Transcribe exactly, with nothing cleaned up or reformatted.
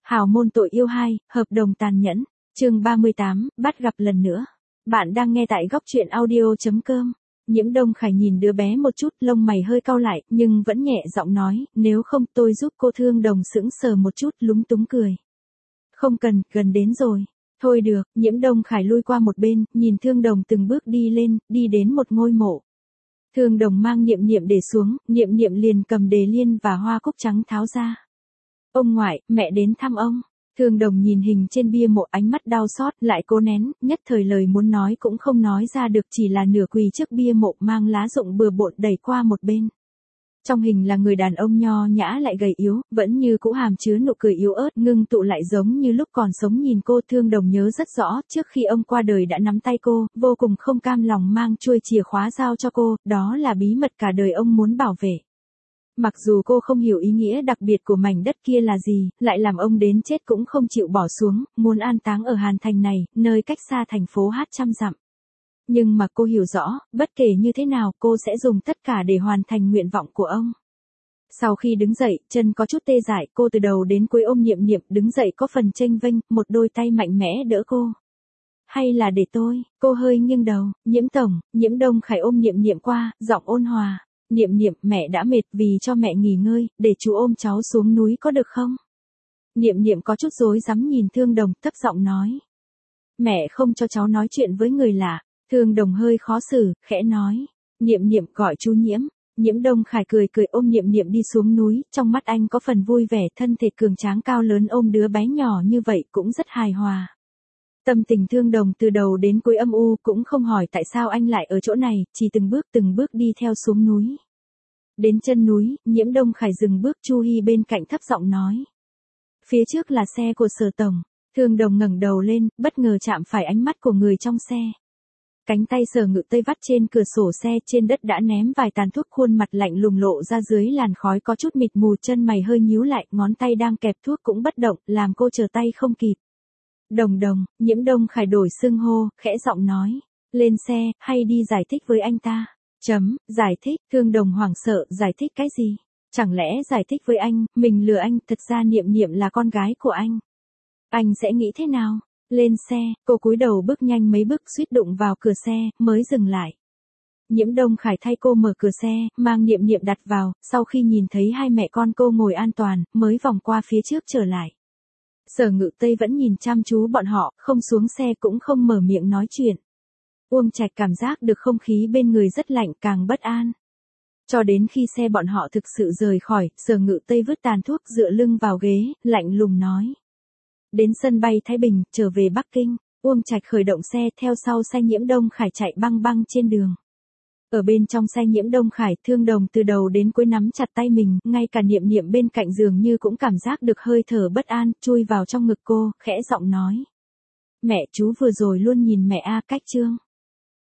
Hào môn tội yêu hai, hợp đồng tàn nhẫn, chương ba mươi tám, bắt gặp lần nữa. Bạn đang nghe tại góc truyện audio.com. Nhiễm Đông Khải nhìn đứa bé một chút, lông mày hơi cau lại, nhưng vẫn nhẹ giọng nói, nếu không tôi giúp cô. Thương Đồng sững sờ một chút, lúng túng cười. Không cần, gần đến rồi. Thôi được, Nhiễm Đông Khải lui qua một bên, nhìn Thương Đồng từng bước đi lên, đi đến một ngôi mộ. Thương Đồng mang Niệm Niệm để xuống, Niệm Niệm liền cầm đề liên và hoa cúc trắng tháo ra. Ông ngoại, mẹ đến thăm ông. Thương Đồng nhìn hình trên bia mộ, ánh mắt đau xót, lại cố nén, nhất thời lời muốn nói cũng không nói ra được, chỉ là nửa quỳ trước bia mộ, mang lá rụng bừa bộn đẩy qua một bên. Trong hình là người đàn ông nho nhã lại gầy yếu, vẫn như cũ hàm chứa nụ cười yếu ớt, ngưng tụ lại giống như lúc còn sống. Nhìn cô, Thương Đồng nhớ rất rõ, trước khi ông qua đời đã nắm tay cô, vô cùng không cam lòng mang chuôi chìa khóa giao cho cô, đó là bí mật cả đời ông muốn bảo vệ. Mặc dù cô không hiểu ý nghĩa đặc biệt của mảnh đất kia là gì, lại làm ông đến chết cũng không chịu bỏ xuống, muốn an táng ở Hàn Thành này, nơi cách xa thành phố hát trăm dặm. Nhưng mà cô hiểu rõ, bất kể như thế nào, cô sẽ dùng tất cả để hoàn thành nguyện vọng của ông. Sau khi đứng dậy, chân có chút tê dại, cô từ đầu đến cuối ôm Niệm Niệm, đứng dậy có phần chênh vênh, một đôi tay mạnh mẽ đỡ cô. Hay là để tôi, cô hơi nghiêng đầu, Nhiễm tổng. Nhiễm Đông Khải ôm Niệm Niệm qua, giọng ôn hòa. Niệm Niệm, mẹ đã mệt, vì cho mẹ nghỉ ngơi, để chú ôm cháu xuống núi có được không? Niệm Niệm có chút rối rắm nhìn Thương Đồng, thấp giọng nói. Mẹ không cho cháu nói chuyện với người lạ. Thương Đồng hơi khó xử, khẽ nói. Niệm Niệm, gọi chú Nhiễm. Nhiễm Đông Khải cười cười ôm Niệm Niệm đi xuống núi, trong mắt anh có phần vui vẻ, thân thể cường tráng cao lớn ôm đứa bé nhỏ như vậy cũng rất hài hòa. Tâm tình Thương Đồng từ đầu đến cuối âm u, cũng không hỏi tại sao anh lại ở chỗ này, chỉ từng bước từng bước đi theo xuống núi. Đến chân núi, Nhiễm Đông Khải dừng bước, Chu Hi bên cạnh thấp giọng nói. Phía trước là xe của Sở tổng. Thương Đồng ngẩng đầu lên, bất ngờ chạm phải ánh mắt của người trong xe. Cánh tay Sở Ngự Tây vắt trên cửa sổ xe, trên đất đã ném vài tàn thuốc, khuôn mặt lạnh lùng lộ ra dưới làn khói có chút mịt mù, chân mày hơi nhíu lại, ngón tay đang kẹp thuốc cũng bất động, làm cô trở tay không kịp. Đồng Đồng, Nhiễm Đông Khải đổi xưng hô, khẽ giọng nói. Lên xe, hay đi giải thích với anh ta? Chấm, giải thích. Thương Đồng hoảng sợ, giải thích cái gì? Chẳng lẽ giải thích với anh, mình lừa anh, thật ra Niệm Niệm là con gái của anh. Anh sẽ nghĩ thế nào? Lên xe, cô cúi đầu bước nhanh mấy bước, suýt đụng vào cửa xe, mới dừng lại. Nhiễm Đông Khải thay cô mở cửa xe, mang Niệm Niệm đặt vào, sau khi nhìn thấy hai mẹ con cô ngồi an toàn, mới vòng qua phía trước trở lại. Sở Ngự Tây vẫn nhìn chăm chú bọn họ, không xuống xe cũng không mở miệng nói chuyện. Uông Trạch cảm giác được không khí bên người rất lạnh, càng bất an. Cho đến khi xe bọn họ thực sự rời khỏi, Sở Ngự Tây vứt tàn thuốc, dựa lưng vào ghế, lạnh lùng nói. Đến sân bay Thái Bình, trở về Bắc Kinh. Uông Trạch khởi động xe, theo sau xe Nhiễm Đông Khải chạy băng băng trên đường. Ở bên trong xe Nhiễm Đông Khải, Thương Đồng từ đầu đến cuối nắm chặt tay mình, ngay cả Niệm Niệm bên cạnh dường như cũng cảm giác được hơi thở bất an, chui vào trong ngực cô, khẽ giọng nói. Mẹ, chú vừa rồi luôn nhìn mẹ a cách trương.